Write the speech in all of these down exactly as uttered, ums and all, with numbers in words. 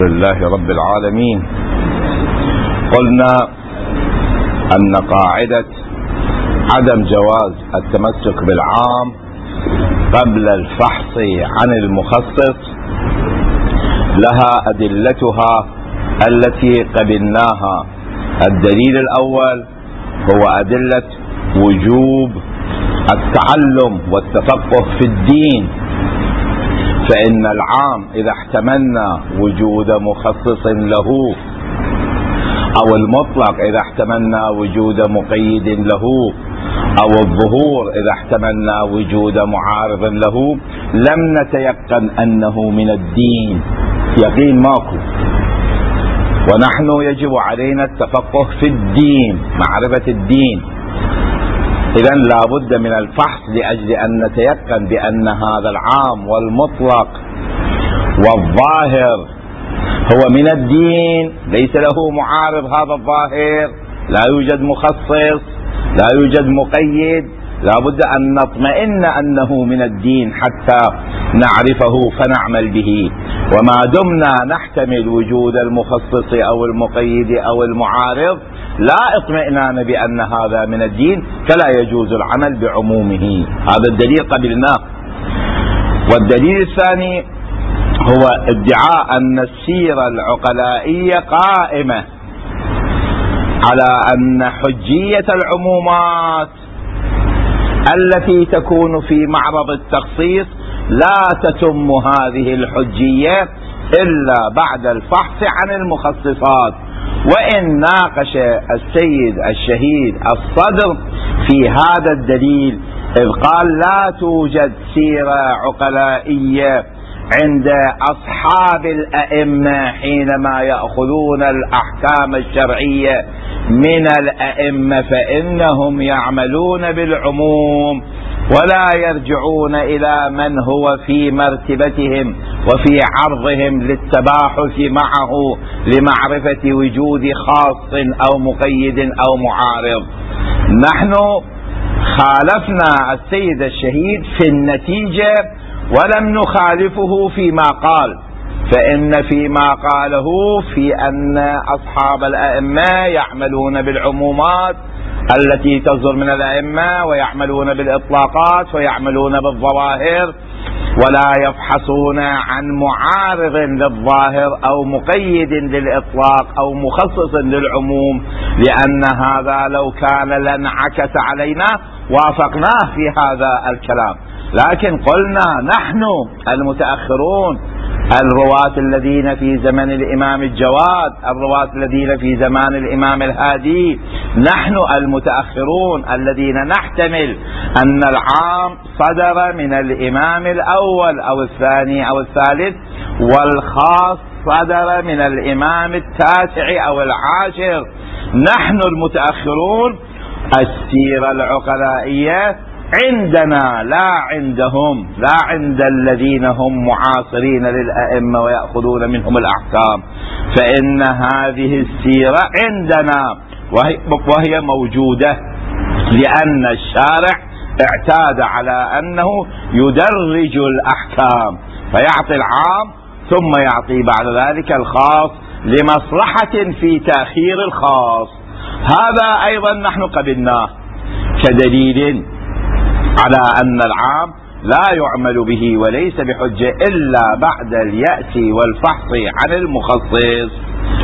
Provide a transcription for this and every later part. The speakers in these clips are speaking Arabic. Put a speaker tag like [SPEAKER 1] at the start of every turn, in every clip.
[SPEAKER 1] لله رب العالمين. قلنا أن قاعدة عدم جواز التمسك بالعام قبل الفحص عن المخصص لها أدلتها التي قبلناها. الدليل الأول هو أدلة وجوب التعلم والتفقه في الدين، فإن العام إذا احتملنا وجود مخصص له، أو المطلق إذا احتملنا وجود مقيد له، أو الظهور إذا احتملنا وجود معارض له، لم نتيقن أنه من الدين، يقين ماكو. ونحن يجب علينا التفقه في الدين، معرفة الدين. إذن لا بد من الفحص لأجل أن نتيقن بأن هذا العام والمطلق والظاهر هو من الدين، ليس له معارض. هذا الظاهر لا يوجد مخصص، لا يوجد مقيد، لا بد أن نطمئن أنه من الدين حتى نعرفه فنعمل به. وما دمنا نحتمل وجود المخصص أو المقيد أو المعارض لا اطمئنان بأن هذا من الدين، فلا يجوز العمل بعمومه. هذا الدليل قبلناه. والدليل الثاني هو ادعاء أن السيرة العقلائية قائمة على أن حجية العمومات التي تكون في معرض التخصيص لا تتم هذه الحجية إلا بعد الفحص عن المخصصات. وإن ناقش السيد الشهيد الصدر في هذا الدليل إذ قال لا توجد سيرة عقلائية عند أصحاب الأئمة حينما يأخذون الأحكام الشرعية من الأئمة، فإنهم يعملون بالعموم ولا يرجعون إلى من هو في مرتبتهم وفي عرضهم للتباحث معه لمعرفة وجود خاص أو مقيد أو معارض. نحن خالفنا السيد الشهيد في النتيجة ولم نخالفه فيما قال، فإن فيما قاله في أن أصحاب الأئمة يعملون بالعمومات التي تصدر من الأئمة ويعملون بالإطلاقات ويعملون بالظواهر ولا يفحصون عن معارض للظاهر أو مقيد للإطلاق أو مخصص للعموم، لأن هذا لو كان لانعكس علينا وافقناه في هذا الكلام. لكن قلنا نحن المتأخرون، الرواة الذين في زمن الإمام الجواد، الرواة الذين في زمان الإمام الهادي، نحن المتأخرون الذين نحتمل أن العام صدر من الإمام الأول أو الثاني أو الثالث، والخاص صدر من الإمام التاسع أو العاشر. نحن المتأخرون السيرة العقلائية عندنا لا عندهم، لا عند الذين هم معاصرين للأئمة ويأخذون منهم الأحكام، فإن هذه السيرة عندنا وهي, وهي موجودة، لأن الشارع اعتاد على أنه يدرج الأحكام، فيعطي العام ثم يعطي بعد ذلك الخاص لمصلحة في تأخير الخاص. هذا أيضا نحن قبلناه كدليل على أن العام لا يعمل به وليس بحجة إلا بعد اليأس والفحص عن المخصص.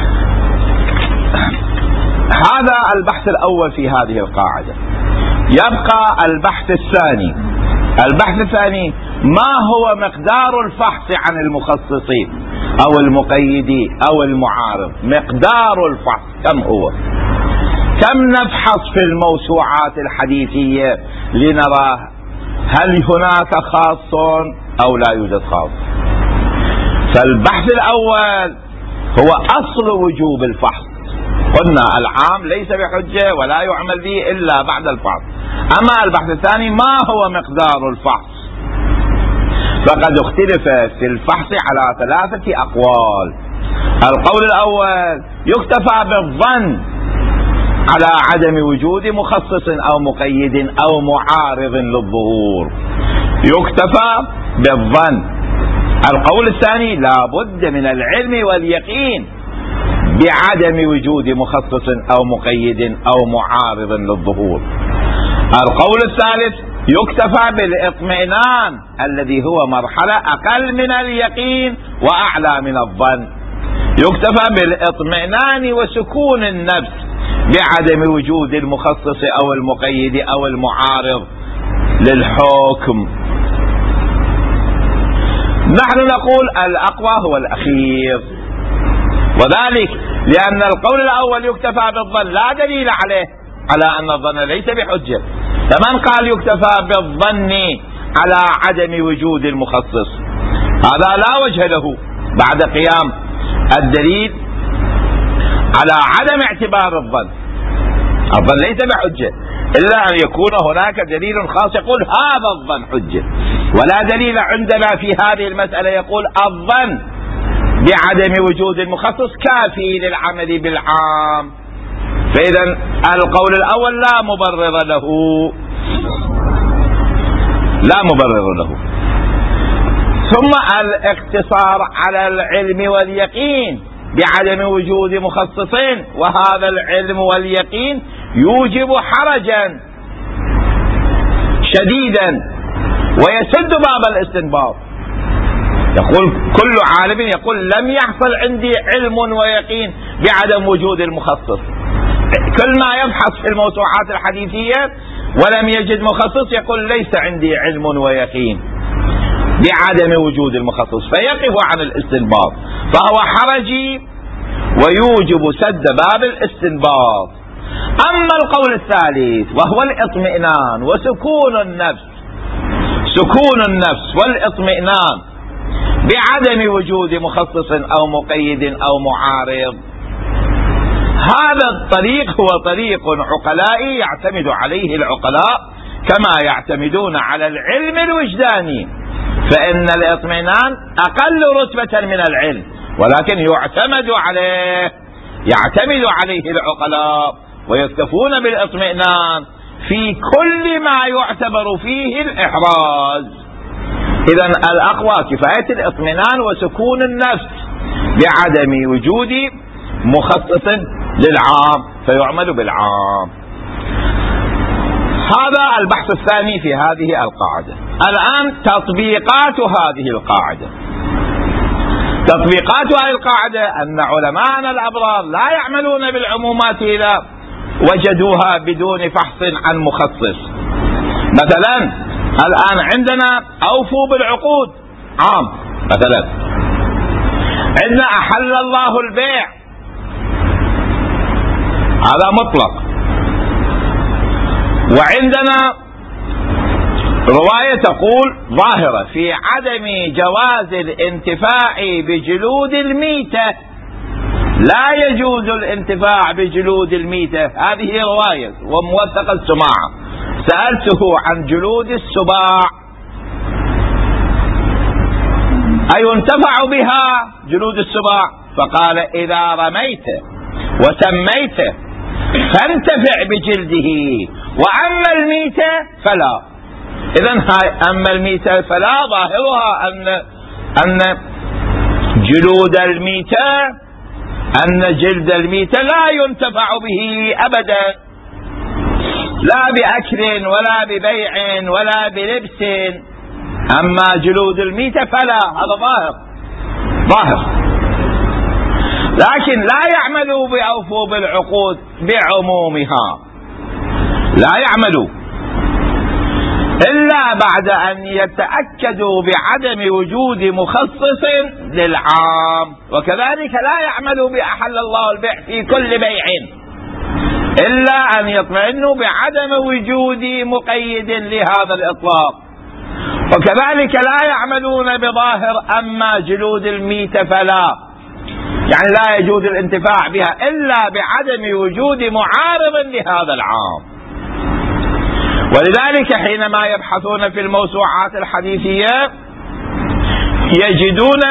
[SPEAKER 1] هذا البحث الأول في هذه القاعدة. يبقى البحث الثاني. البحث الثاني ما هو مقدار الفحص عن المخصصين أو المقيدين أو المعارض؟ مقدار الفحص كم هو؟ كم نفحص في الموسوعات الحديثية لنرى هل هناك خاص أو لا يوجد خاص؟ فالبحث الأول هو أصل وجوب الفحص. قلنا العام ليس بحجة ولا يعمل به إلا بعد الفحص. أما البحث الثاني ما هو مقدار الفحص؟ فقد اختلف في الفحص على ثلاثة أقوال. القول الأول يكتفى بالظن على عدم وجود مخصص أو مقيد أو معارض للظهور، يكتفى بالظن. القول الثاني لا بد من العلم واليقين بعدم وجود مخصص أو مقيد أو معارض للظهور. القول الثالث يكتفى بالاطمئنان الذي هو مرحلة أقل من اليقين وأعلى من الظن. يكتفى بالاطمئنان وسكون النفس بعدم وجود المخصص أو المقيد أو المعارض للحكم. نحن نقول الأقوى هو الأخير، وذلك لأن القول الأول يكتفى بالظن لا دليل عليه على أن الظن ليس بحجة، فمن قال يكتفى بالظن على عدم وجود المخصص هذا لا وجه له بعد قيام الدليل على عدم اعتبار الظن. الظن ليس بحجة إلا أن يكون هناك دليل خاص يقول هذا الظن حجة، ولا دليل عندنا في هذه المسألة يقول الظن بعدم وجود المخصص كافي للعمل بالعام. فإذا القول الأول لا مبرر له، لا مبرر له. ثم الاقتصار على العلم واليقين بعدم وجود مخصصين، وهذا العلم واليقين يوجب حرجا شديدا ويسد باب الاستنباط. يقول كل عالم يقول لم يحصل عندي علم ويقين بعدم وجود المخصص، كل ما يبحث في الموسوعات الحديثية ولم يجد مخصص يقول ليس عندي علم ويقين بعدم وجود المخصص، فيقف عن الاستنباط، فهو حرجي ويوجب سد باب الاستنباط. أما القول الثالث وهو الاطمئنان وسكون النفس، سكون النفس والاطمئنان بعدم وجود مخصص أو مقيد أو معارض، هذا الطريق هو طريق عقلائي يعتمد عليه العقلاء كما يعتمدون على العلم الوجداني، فإن الاطمئنان أقل رتبة من العلم ولكن يعتمد عليه يعتمد عليه العقلاء ويكتفون بالاطمئنان في كل ما يعتبر فيه الإحراز. إذن الأقوى كفاية الاطمئنان وسكون النفس بعدم وجود مخصص للعام فيعمل بالعام. هذا البحث الثاني في هذه القاعدة. الآن تطبيقات هذه القاعدة. تطبيقات هذه القاعدة أن علماءنا الأبرار لا يعملون بالعمومات إذا وجدوها بدون فحص عن مخصص. مثلا الآن عندنا أوفوا بالعقود عام، مثلا عندنا أحل الله البيع هذا مطلق، وعندنا رواية تقول ظاهرة في عدم جواز الانتفاع بجلود الميتة، لا يجوز الانتفاع بجلود الميتة، هذه رواية وموثق السماع. سألته عن جلود السباع أينتفع بها جلود السباع؟ فقال إذا رميت وسميت فانتفع بجلده، وأما الميتة فلا. إذن هاي أما الميتة فلا ظاهرها أن أن جلود الميتة أن جلد الميتة لا ينتفع به أبدا، لا بأكل ولا ببيع ولا بلبس، أما جلود الميتة فلا، هذا ظاهر ظاهر. لكن لا يعملوا بأوفوا بالعقود بعمومها، لا يعملوا إلا بعد أن يتأكدوا بعدم وجود مخصص للعام، وكذلك لا يعملوا بأحل الله البيع في كل بيع إلا أن يطمئنوا بعدم وجود مقيد لهذا الإطلاق، وكذلك لا يعملون بظاهر أما جلود الميتة فلا، يعني لا يجوز الانتفاع بها إلا بعدم وجود معارض لهذا العام. ولذلك حينما يبحثون في الموسوعات الحديثية يجدون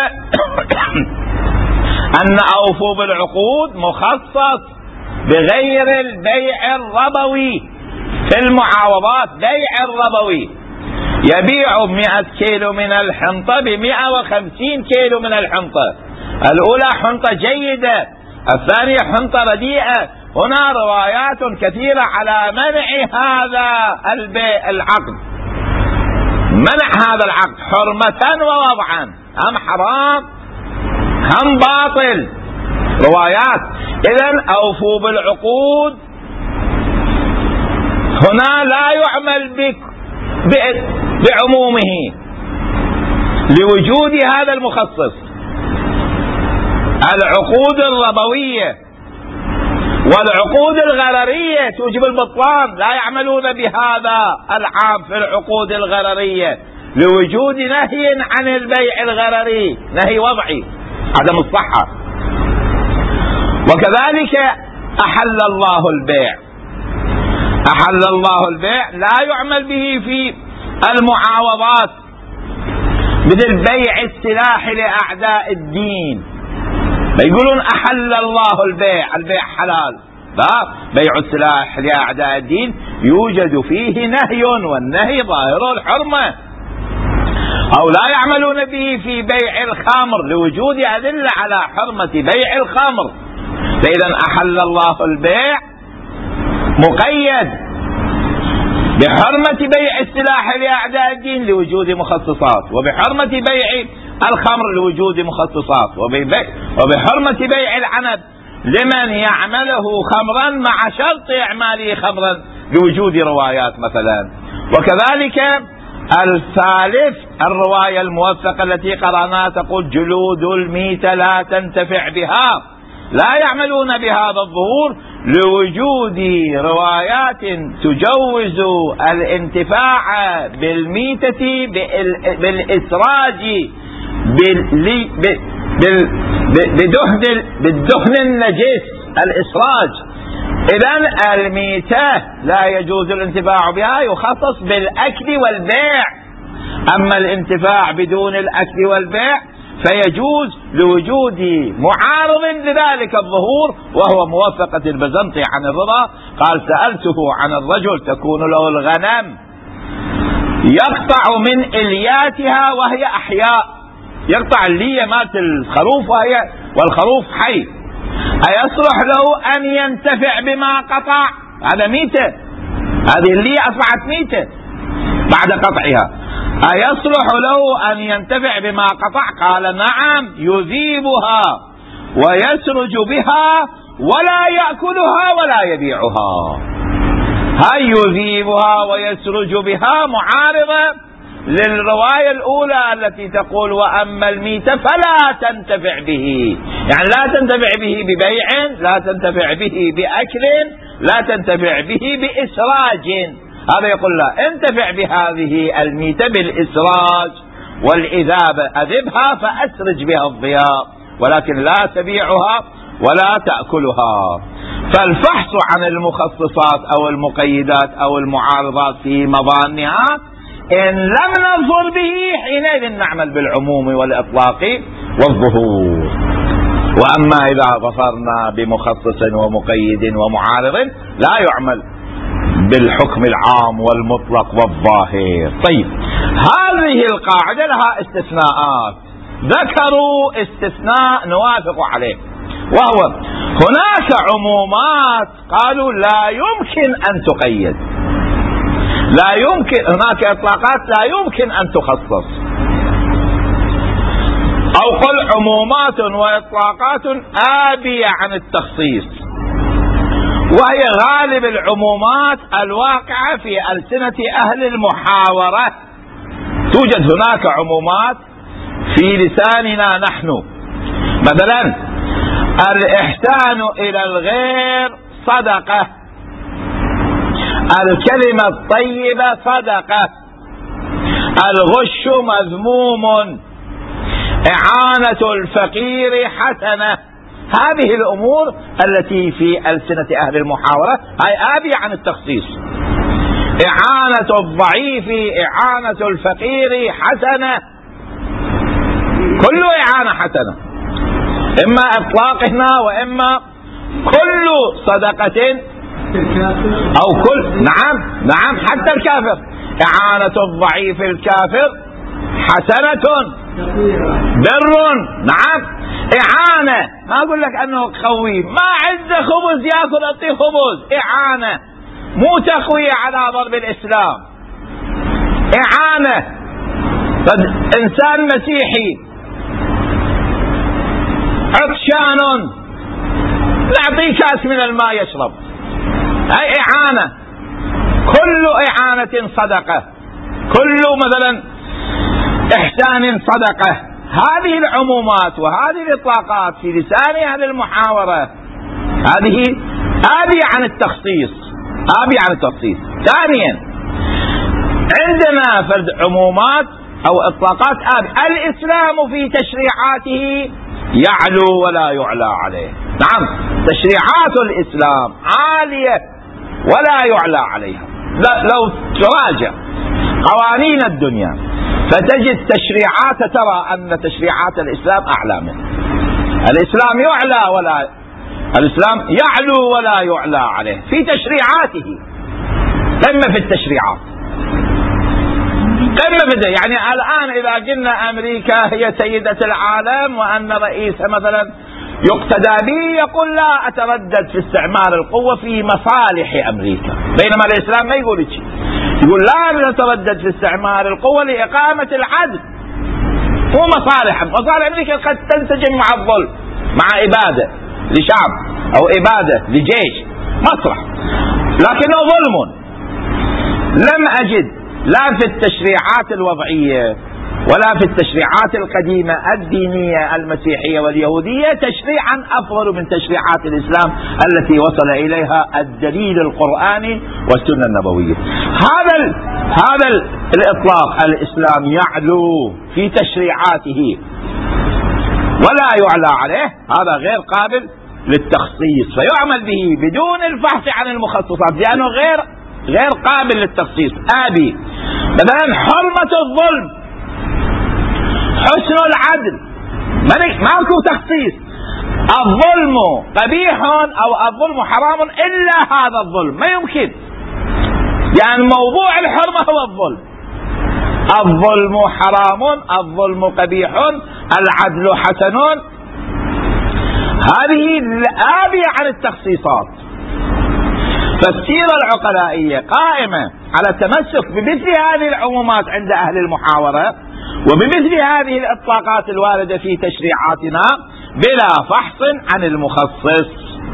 [SPEAKER 1] أن أوفوا بالعقود مخصص بغير البيع الربوي في المعاوضات، بيع الربوي يبيع مئة كيلو من الحنطة بمئة وخمسين كيلو من الحنطة. الأولى حنطة جيدة، الثانية حنطة رديئة. هنا روايات كثيرة على منع هذا البيع العقد، منع هذا العقد حرمة ووضعا، هم حرام هم باطل، روايات. إذن أوفوا بالعقود. هنا لا يعمل بك بعمومه لوجود هذا المخصص. العقود الربوية والعقود الغررية توجب البطلان، لا يعملون بهذا العام في العقود الغررية لوجود نهي عن البيع الغرري، نهي وضعي عدم الصحة. وكذلك أحل الله البيع، أحل الله البيع لا يعمل به في المعاوضات مثل بيع السلاح لأعداء الدين. يقولون أحل الله البيع، البيع حلال، لا، بيع السلاح لأعداء الدين يوجد فيه نهي، والنهي ظاهر الحرمة. أو لا يعملون به في بيع الخمر لوجود أدلة على حرمة بيع الخمر. فإذا أحل الله البيع مقيد بحرمة بيع السلاح لأعداء الدين لوجود مخصصات، وبحرمة بيع الخمر لوجود مخصصات، وبحرمة بيع العنب لمن يعمله خمرا مع شرط إعماله خمرا لوجود روايات مثلا. وكذلك الثالث الرواية الموثقة التي قرأناها تقول جلود الميتة لا تنتفع بها، لا يعملون بهذا الظهور لوجود روايات تجوز الانتفاع بالميتة بالإسراج بدهن بالدهن النجس، الإسراج. إذن الميتة لا يجوز الانتفاع بها، يخصص بالأكل والبيع. أما الانتفاع بدون الأكل والبيع فيجوز لوجود معارض لذلك الظهور، وهو موافقة البزنطي عن الرضا. قال سألته عن الرجل تكون له الغنم يقطع من إلياتها وهي أحياء، يقطع اللية مات الخروف وهي والخروف حي، أيصلح له أن ينتفع بما قطع؟ هذا ميتة، هذه اللية أصبحت ميتة بعد قطعها، أيصلح له أن ينتفع بما قطع؟ قال نعم، يذيبها ويسرج بها ولا يأكلها ولا يبيعها. هاي يذيبها ويسرج بها معارضة للرواية الأولى التي تقول وأما الميتة فلا تنتفع به، يعني لا تنتفع به ببيع، لا تنتفع به بأكل، لا تنتفع به بإسراج. هذا يقول لا، انتفع بهذه الميتة بالإسراج والإذابة، أذبها فأسرج بها الضياء، ولكن لا تبيعها ولا تأكلها. فالفحص عن المخصصات أو المقيدات أو المعارضات في مظانها إن لم ننظر به حينئذ نعمل بالعموم والإطلاق والظهور. وأما إذا ظفرنا بمخصص ومقيد ومعارض لا يعمل بالحكم العام والمطلق والظاهر. طيب، هذه القاعدة لها استثناءات، ذكروا استثناء نوافق عليه، وهو هناك عمومات قالوا لا يمكن أن تقيد، لا يمكن، هناك إطلاقات لا يمكن أن تخصص، أو قل عمومات وإطلاقات آبية عن التخصيص، وهي غالب العمومات الواقعة في ألسنة أهل المحاورة. توجد هناك عمومات في لساننا نحن، مثلا الإحسان إلى الغير صدقة، الكلمة الطيبة صدقة، الغش مذموم، إعانة الفقير حسنة. هذه الأمور التي في ألسنة أهل المحاورة هي آبية عن التخصيص. إعانة الضعيف، إعانة الفقير حسنة، كل إعانة حسنة، إما إطلاق هنا وإما كل صدقة أو كل، نعم نعم حتى الكافر، إعانة الضعيف الكافر حسنة بر. نعم، إعانة. ما أقول لك أنه قوي، ما عنده خبز يأكل أعطيه خبز، إعانة، مو تقوية على ضرب الإسلام، إعانة. قد إنسان مسيحي عطشان نعطيه كاس من الماء يشرب، هاي إعانة. كل إعانة صدقة، كل مثلا إحسان صدقة. هذه العمومات وهذه الإطلاقات في لسان أهل المحاورة هذه آبية عن التخصيص، آبية عن التخصيص. ثانيا، عندنا فرد عمومات أو إطلاقات آبية. الإسلام في تشريعاته يعلو ولا يعلى عليه. نعم، تشريعات الإسلام عالية ولا يعلى عليها. لو تراجع قوانين الدنيا فتجد تشريعات، ترى أن تشريعات الإسلام أعلى منه. الإسلام يعلى ولا الإسلام يعلو ولا يعلى عليه في تشريعاته. قمة في التشريعات، قمة في يعني الآن إذا قلنا أمريكا هي سيدة العالم وأن رئيسها مثلا يقتدى به، يقول لا أتردد في استعمال القوة في مصالح أمريكا، بينما الإسلام ما يقول شيء، يقول لا نتردد في استعمال القوة لإقامة العدل. مو مصالح، مصالح أمريكا قد تنسجم مع الظلم، مع إبادة لشعب أو إبادة لجيش مصلح، لكنه ظلم. لم أجد لا في التشريعات الوضعية ولا في التشريعات القديمة الدينية المسيحية واليهودية تشريعا أفضل من تشريعات الإسلام التي وصل إليها الدليل القرآني والسنة النبوية. هذا ال هذا ال الإطلاق، الإسلام يعلو في تشريعاته ولا يعلى عليه، هذا غير قابل للتخصيص، فيعمل به بدون البحث عن المخصصات لأنه غير غير قابل للتخصيص. آبي مثلا حرمة الظلم، حسن العدل، ماكو تخصيص. الظلم قبيح أو الظلم حرام إلا هذا الظلم، ما يمكن، يعني موضوع الحرمة هو الظلم. الظلم حرام، الظلم قبيح، العدل حسن. هذه آبية عن التخصيصات. فالسيرة العقلائية قائمة على التمسك بمثل هذه العمومات عند أهل المحاورة وبمثل هذه الإطلاقات الواردة في تشريعاتنا بلا فحص عن المخصص.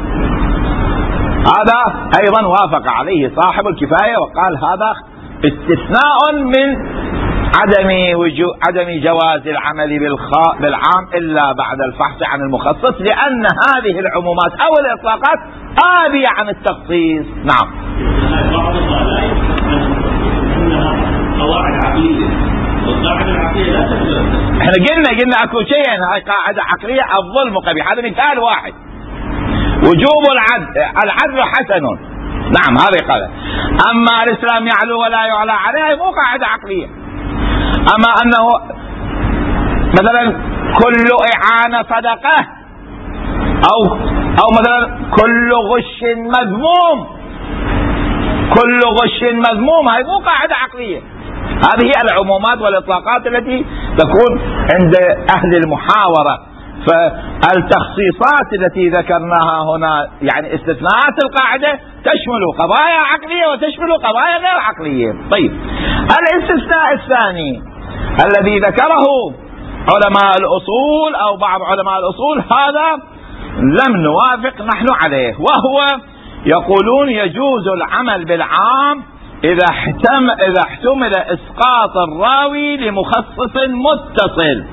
[SPEAKER 1] هذا أيضا وافق عليه صاحب الكفاية وقال هذا استثناء من عدم وجو عدم جواز العمل بالعام إلا بعد الفحص عن المخصص، لأن هذه العمومات أو الإطلاقات آبية عن التخصيص. نعم.
[SPEAKER 2] بعض الضلائل أنها قواعد عقلية، والقاعدة العقلية لا تجوز.
[SPEAKER 1] احنا قلنا قلنا اكو شيء، هاي قاعدة عقلية، الظلم قبيح، هذا مثال واحد. وجوب العدل، العدل حسن، نعم هذه قاعدة. أما الإسلام يعلو ولا يعلى عليه مو قاعدة عقلية. أما أنه مثلا كل إعانة صدقة أو أو مثلا كل غش مذموم، كل غش مذموم، هذه مو قاعدة عقلية. هذه هي العمومات والإطلاقات التي تكون عند أهل المحاورة. فالتخصيصات التي ذكرناها هنا يعني استثناءات القاعدة تشمل قضايا عقلية وتشمل قضايا غير عقلية. طيب، الاستثناء الثاني الذي ذكره علماء الأصول أو بعض علماء الأصول هذا لم نوافق نحن عليه، وهو يقولون يجوز العمل بالعام إذا احتم إذا احتمل إسقاط الراوي لمخصص متصل.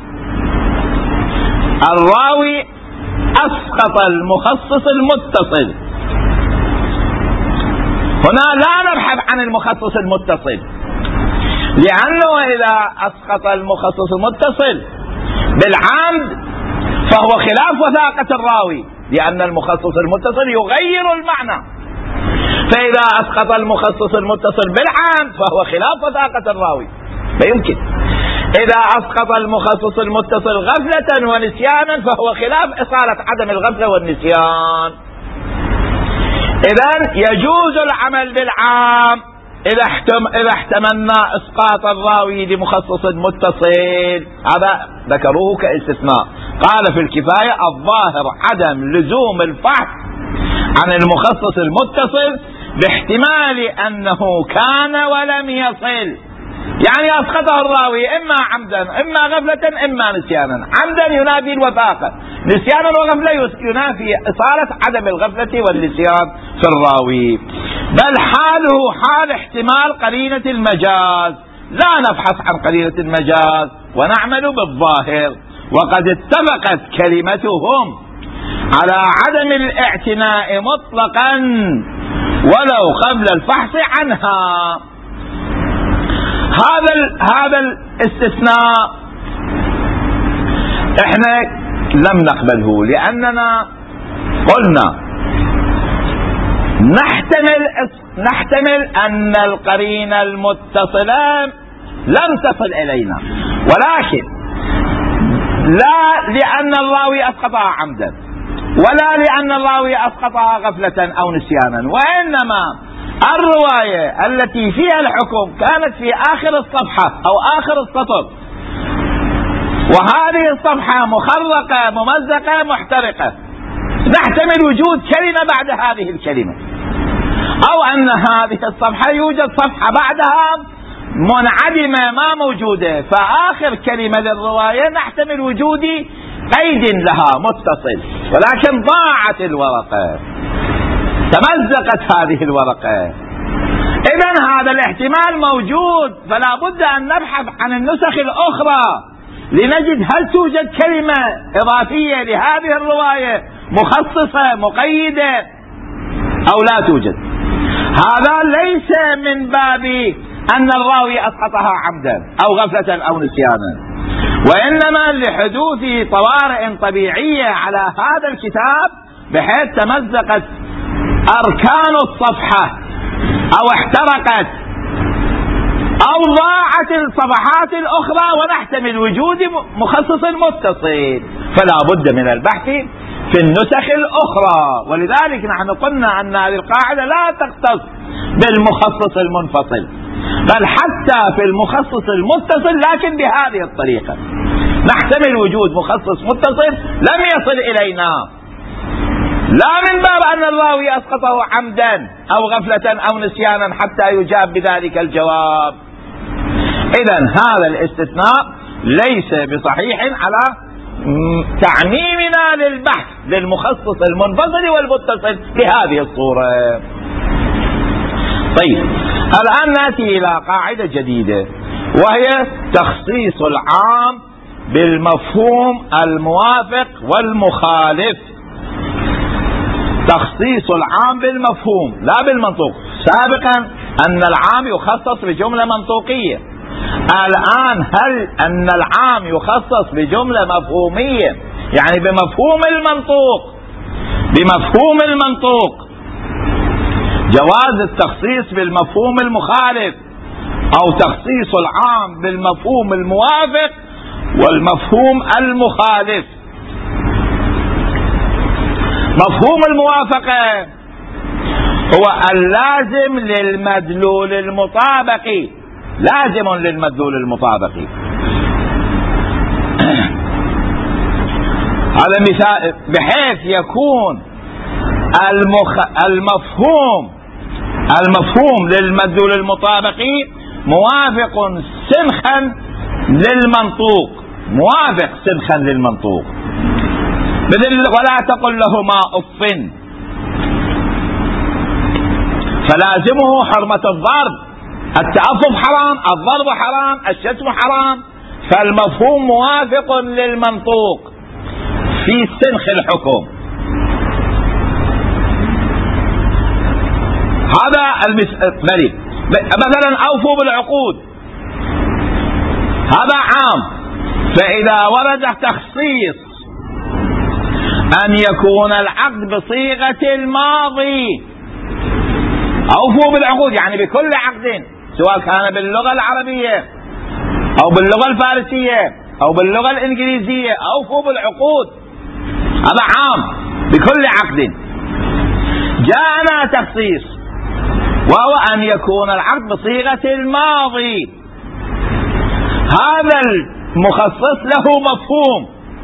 [SPEAKER 1] الراوي أسقط المخصص المتصل، هنا لا نبحث عن المخصص المتصل، لأنه إذا أسقط المخصص المتصل بالعمد فهو خلاف وثاقة الراوي، لأن المخصص المتصل يغير المعنى. فإذا أسقط المخصص المتصل بالعمد فهو خلاف وثاقة الراوي، لا يمكن. إذا أسقط المخصص المتصل غفلة ونسيانا فهو خلاف إصالة عدم الغفلة والنسيان. إذن يجوز العمل بالعام إذا احتم إذا احتملنا إسقاط الراوي لمخصص متصل، هذا ذكروه كاستثناء. قال في الكفاية: الظاهر عدم لزوم الفحص عن المخصص المتصل باحتمال أنه كان ولم يصل، يعني أسقطه الراوي إما عمدا إما غفلة إما نسيانا. عمدا ينافي الوثاقة، نسيانا وغفلة ينافي إصالة عدم الغفلة والنسيان في الراوي. بل حاله حال احتمال قرينة المجاز، لا نبحث عن قرينة المجاز ونعمل بالظاهر. وقد اتفقت كلمتهم على عدم الاعتناء مطلقا ولو قبل الفحص عنها. هذا هذا الاستثناء احنا لم نقبله، لأننا قلنا نحتمل نحتمل أن القرينة المتصلة لم تصل إلينا، ولكن لا لأن الراوي أسقطها عمدا ولا لأن الراوي أسقطها غفلة أو نسيانا، وإنما الرواية التي فيها الحكم كانت في آخر الصفحة أو آخر السطر، وهذه الصفحة مخرقة ممزقة محترقة، نحتمل وجود كلمة بعد هذه الكلمة، أو أن هذه الصفحة يوجد صفحة بعدها منعدمة ما موجودة، فآخر كلمة للرواية نحتمل وجود قيد لها متصل، ولكن ضاعت الورقة، تمزقت هذه الورقة. إذن هذا الاحتمال موجود، فلا بد أن نبحث عن النسخ الأخرى لنجد هل توجد كلمة إضافية لهذه الرواية مخصصة مقيدة أو لا توجد. هذا ليس من باب أن الراوي أسقطها عمدا أو غفلة أو نسيانا، وإنما لحدوث طوارئ طبيعية على هذا الكتاب بحيث تمزقت أركان الصفحة أو احترقت أو ضاعت الصفحات الأخرى، ونحتمل وجود مخصص متصل، فلا بد من البحث في النسخ الأخرى. ولذلك نحن قلنا أن هذه القاعدة لا تختص بالمخصص المنفصل، بل حتى في المخصص المتصل، لكن بهذه الطريقة نحتمل وجود مخصص متصل لم يصل إلينا، لا من باب أن الراوي أسقطه عمدا أو غفلة أو نسيانا حتى يجاب بذلك الجواب. إذن هذا الاستثناء ليس بصحيح على تعميمنا للبحث للمخصص المنفصل والمتصل بهذه الصورة. طيب، الآن نأتي إلى قاعدة جديدة، وهي تخصيص العام بالمفهوم الموافق والمخالف. تخصيص العام بالمفهوم لا بالمنطوق. سابقا أن العام يخصص بجملة منطوقية، الآن هل أن العام يخصص بجملة مفهومية، يعني بمفهوم المنطوق بمفهوم المنطوق جواز التخصيص بالمفهوم المخالف، أو تخصيص العام بالمفهوم الموافق والمفهوم المخالف. مفهوم الموافقة هو اللازم للمدلول المطابقي، لازم للمدلول المطابقي. هذا مثال، بحيث يكون المخ... المفهوم المفهوم للمدلول المطابقي موافق سنخا للمنطوق، موافق سنخا للمنطوق. بدل ولا تقل لهما أف، فلازمه حرمة الضرب، التأفف حرام، الضرب حرام، الشتم حرام، فالمفهوم موافق للمنطوق في سنخ الحكم. هذا المثال. مثلا أوفوا بالعقود، هذا عام، فإذا ورد تخصيص أن يكون العقد بصيغة الماضي، أوفوا بالعقود يعني بكل عقد، سواء كان باللغة العربية أو باللغة الفارسية أو باللغة الإنجليزية، أوفوا بالعقود، هذا عام بكل عقد. جاءنا تخصيص وهو أن يكون العقد بصيغة الماضي. هذا المخصص له مفهوم،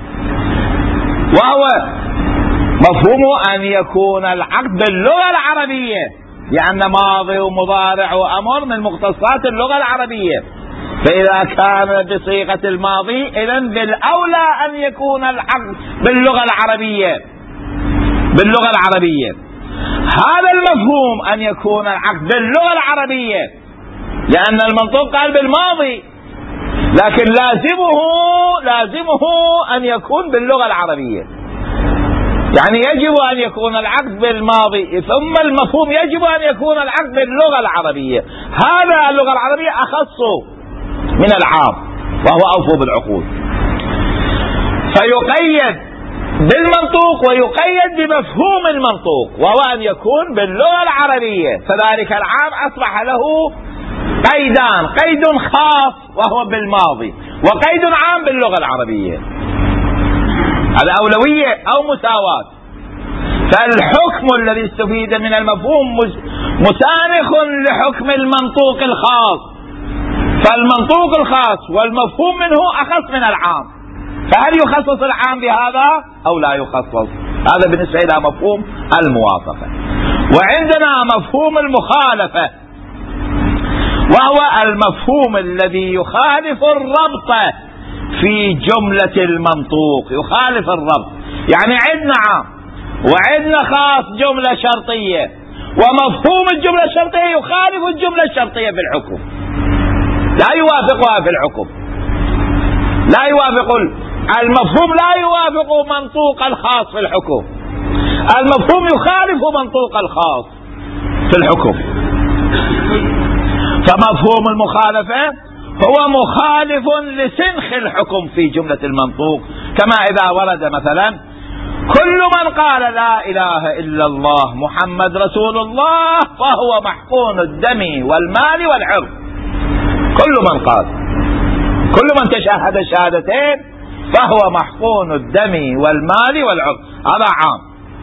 [SPEAKER 1] وهو مفهوم أن يكون العقد باللغة العربية، لأن ماضي ومضارع وأمر من مختصات اللغة العربية. فإذا كان بصيغة الماضي إذن بالأولى أن يكون العقد باللغة العربية باللغة العربية. هذا المفهوم أن يكون العقد باللغة العربية، لأن المنطوق قال بالماضي، لكن لازمه لازمه أن يكون باللغة العربية، يعني يجب أن يكون العقد بالماضي، ثم المفهوم يجب أن يكون العقد باللغة العربية. هذا اللغة العربية أخص من العام، وهو أوفوا بالعقود. فيقيد بالمنطوق ويقيد بمفهوم المنطوق، وهو أن يكون باللغة العربية. فذلك العام أصبح له قيدان، قيد خاص وهو بالماضي، وقيد عام باللغة العربية. هذا أولوية أو مساواة. فالحكم الذي استفيد من المفهوم مسانخ لحكم المنطوق الخاص، فالمنطوق الخاص والمفهوم منه أخص من العام. فهل يخصص العام بهذا أو لا يخصص؟ هذا بالنسبة إلى مفهوم الموافقة. وعندنا مفهوم المخالفة، وهو المفهوم الذي يخالف الربط في جملة المنطوق، يخالف الربط. يعني عندنا عام وعندنا خاص جملة شرطية، ومفهوم الجملة الشرطية يخالف الجملة الشرطية في الحكم، لا يوافقها في الحكم، لا يوافق المفهوم، لا يوافق منطوق الخاص في الحكم، المفهوم يخالف منطوق الخاص في الحكم. فمفهوم المخالفة هو مخالف لسنخ الحكم في جملة المنطوق، كما إذا ورد مثلا كل من قال لا إله إلا الله محمد رسول الله فهو محقون الدم والمال والعرض. كل من قال، كل من تشهد الشهادتين فهو محقون الدم والمال والعرض، هذا عام.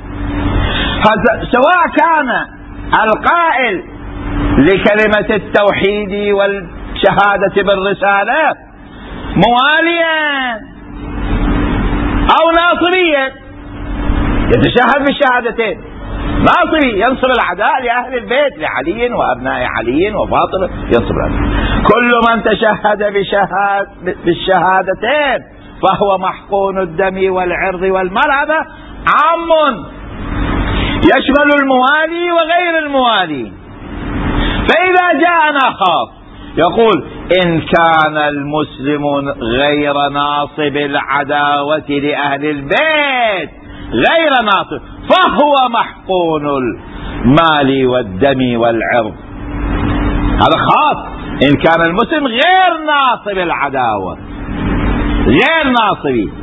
[SPEAKER 1] سواء كان القائل لكلمة التوحيد والشهادة بالرسالة مواليا أو ناصريا، يتشهد بالشهادتين، ناصري ينصر العداء لأهل البيت، لعلي وأبناء علي وفاطمة، ينصر العداء. كل من تشهد بشهاد بالشهادتين فهو محقون الدم والعرض والمال، هذا عام يشمل الموالي وغير الموالي. فإذا جاءنا خاص يقول إن كان المسلم غير ناصب العداوة لأهل البيت، غير ناصب، فهو محقون المال والدم والعرض، هذا خاص. إن كان المسلم غير ناصب العداوة، غير ناصبي.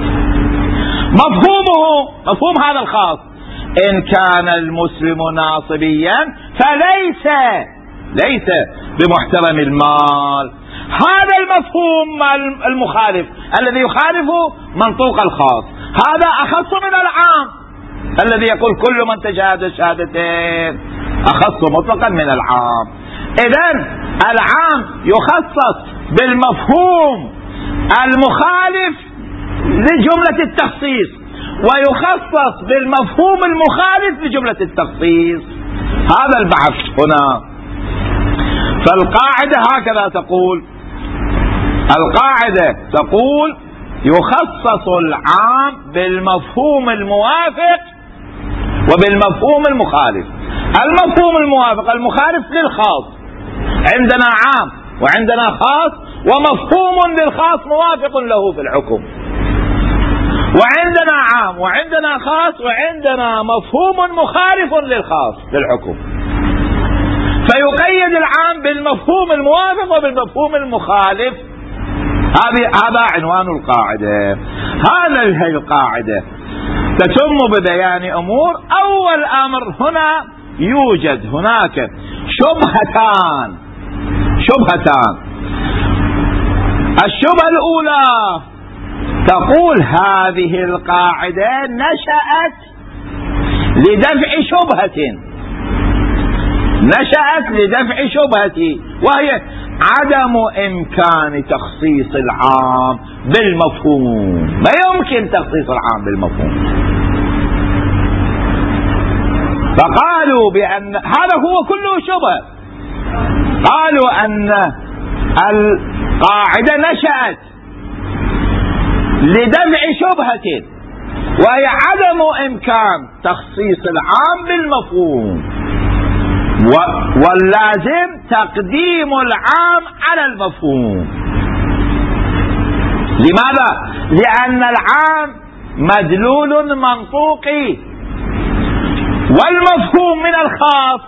[SPEAKER 1] مفهومه مفهوم هذا الخاص إن كان المسلم ناصبيا فليس ليس بمحترم المال. هذا المفهوم المخالف الذي يخالف منطوق الخاص، هذا أخص من العام الذي يقول كل من تشهد الشهادتين، أخص مطلقا من العام. إذن العام يخصص بالمفهوم المخالف لجملة التخصيص، ويخصص بالمفهوم المخالف لجملة التخصيص. هذا البحث هنا. فالقاعدة هكذا تقول، القاعدة تقول يخصص العام بالمفهوم الموافق وبالمفهوم المخالف. المفهوم الموافق المخالف للخاص، عندنا عام وعندنا خاص، ومفهوم للخاص موافق له في الحكم، وعندنا عام وعندنا خاص وعندنا مفهوم مخالف للخاص في الحكم. فيقيد العام بالمفهوم الموافق وبالمفهوم المخالف. هذا عنوان القاعدة. هذه القاعدة تتم ببيان أمور. أول أمر هنا يوجد هناك شبهتان شبهتان الشبهة الأولى تقول هذه القاعدة نشأت لدفع شبهة نشأت لدفع شبهتي، وهي عدم إمكان تخصيص العام بالمفهوم. ما يمكن تخصيص العام بالمفهوم. فقالوا بأن هذا هو كله شبهة. قالوا أن القاعدة نشأت لدفع شبهة، وهي عدم إمكان تخصيص العام بالمفهوم، واللازم تقديم العام على المفهوم. لماذا؟ لأن العام مدلول منطوقي، والمفهوم من الخاص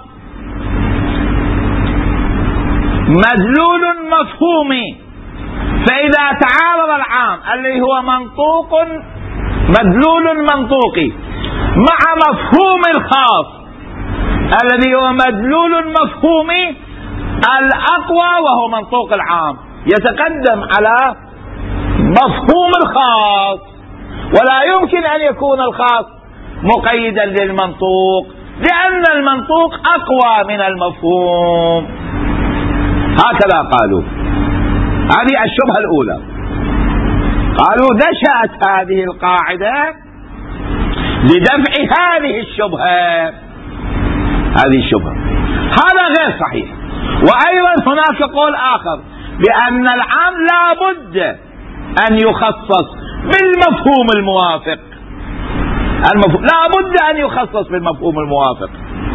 [SPEAKER 1] مدلول مفهومي. فإذا تعارض العام اللي هو منطوق مدلول منطوقي مع مفهوم الخاص الذي هو مدلول مفهومي، الأقوى وهو منطوق العام يتقدم على مفهوم الخاص، ولا يمكن أن يكون الخاص مقيدا للمنطوق، لأن المنطوق أقوى من المفهوم. هكذا قالوا. هذه الشبهة الأولى. قالوا نشأت هذه القاعدة لدفع هذه الشبهة. هذه الشبهة هذا غير صحيح. وأيضا هناك قول آخر بأن العام لا بد أن يخصص بالمفهوم الموافق. المفهوم لا بد أن يخصص بالمفهوم الموافق،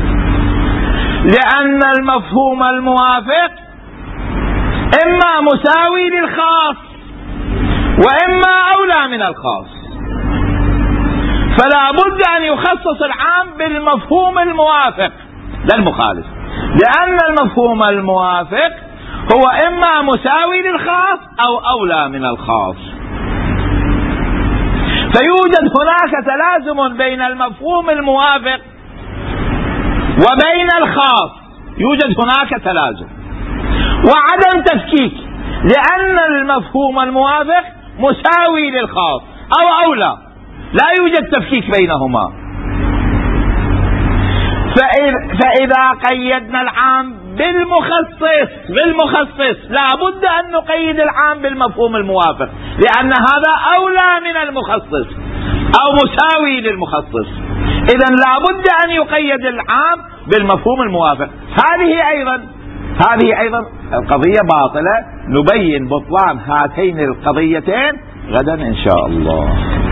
[SPEAKER 1] لأن المفهوم الموافق إما مساوي للخاص وإما أولى من الخاص، فلا بد أن يخصص العام بالمفهوم الموافق لا المخالف، لأن المفهوم الموافق هو إما مساوي للخاص أو أولى من الخاص. فيوجد هناك تلازم بين المفهوم الموافق وبين الخاص، يوجد هناك تلازم وعدم تفكيك، لأن المفهوم الموافق مساوي للخاص أو أولى، لا يوجد تفكيك بينهما. فإذا قيدنا العام بالمخصص بالمخصص لا بد أن نقيد العام بالمفهوم الموافق، لأن هذا أولى من المخصص أو مساوي للمخصص. إذن لا بد أن يقيد العام بالمفهوم الموافق. هذه أيضا هذه أيضا القضية باطلة. نبين بطلان هاتين القضيتين غدا إن شاء الله.